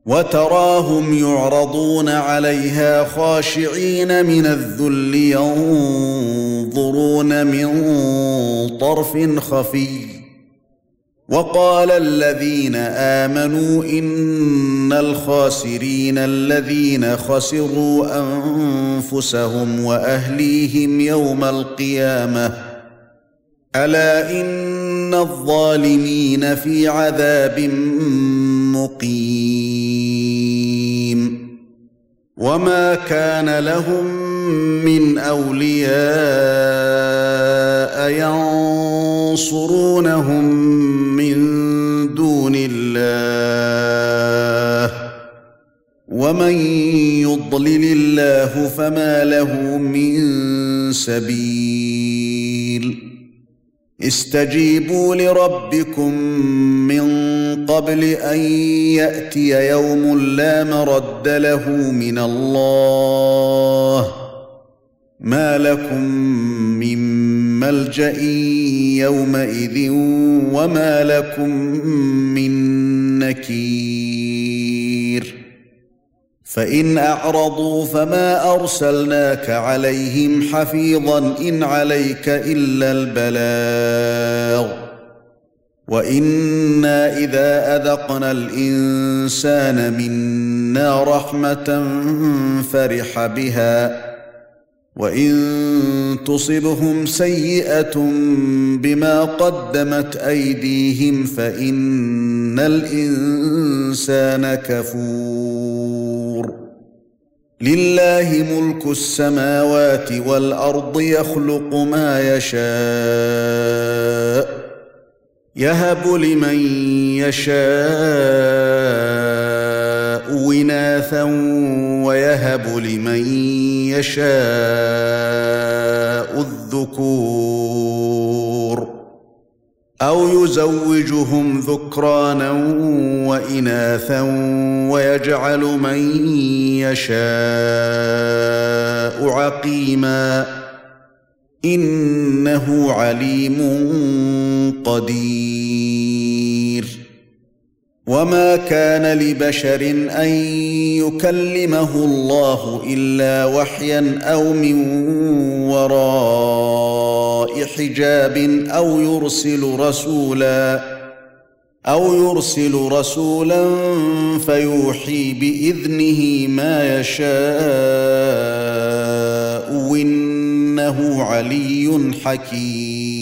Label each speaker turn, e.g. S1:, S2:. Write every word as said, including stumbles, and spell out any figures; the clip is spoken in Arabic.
S1: وتراهم يعرضون عليها خاشعين من الذل ينظرون من طرف خفي وقال الذين آمنوا إن الخاسرين الذين خسروا أنفسهم وأهليهم يوم القيامة ألا إن الظالمين في عذاب مقيم وما كان لهم من أولياء ينصرونهم من دون الله ومن يضلل الله فما له من سبيل استجيبوا لربكم من قبل أن يأتي يوم لا مرد له من الله ما لكم من ملجأ يومئذ وما لكم من نكير فإن أعرضوا فما أرسلناك عليهم حفيظا إن عليك إلا البلاغ وإنا إذا أذقنا الإنسان منا رحمة فرح بها وإن تصبهم سيئة بما قدمت أيديهم فإن الإنسان كفور لله ملك السماوات والأرض يخلق ما يشاء يهب لمن يشاء إناثا ويهب لمن يشاء الذكور أو يزوجهم ذكرانا وإناثا ويجعل من يشاء عقيما إنه عليم قدير وما كان لبشر أن يكلمه الله إلا وحيا أو من وراء حجاب أو يرسل رسولا أو يرسل رسولا فيوحي بإذنه ما يشاء إنه علي حكيم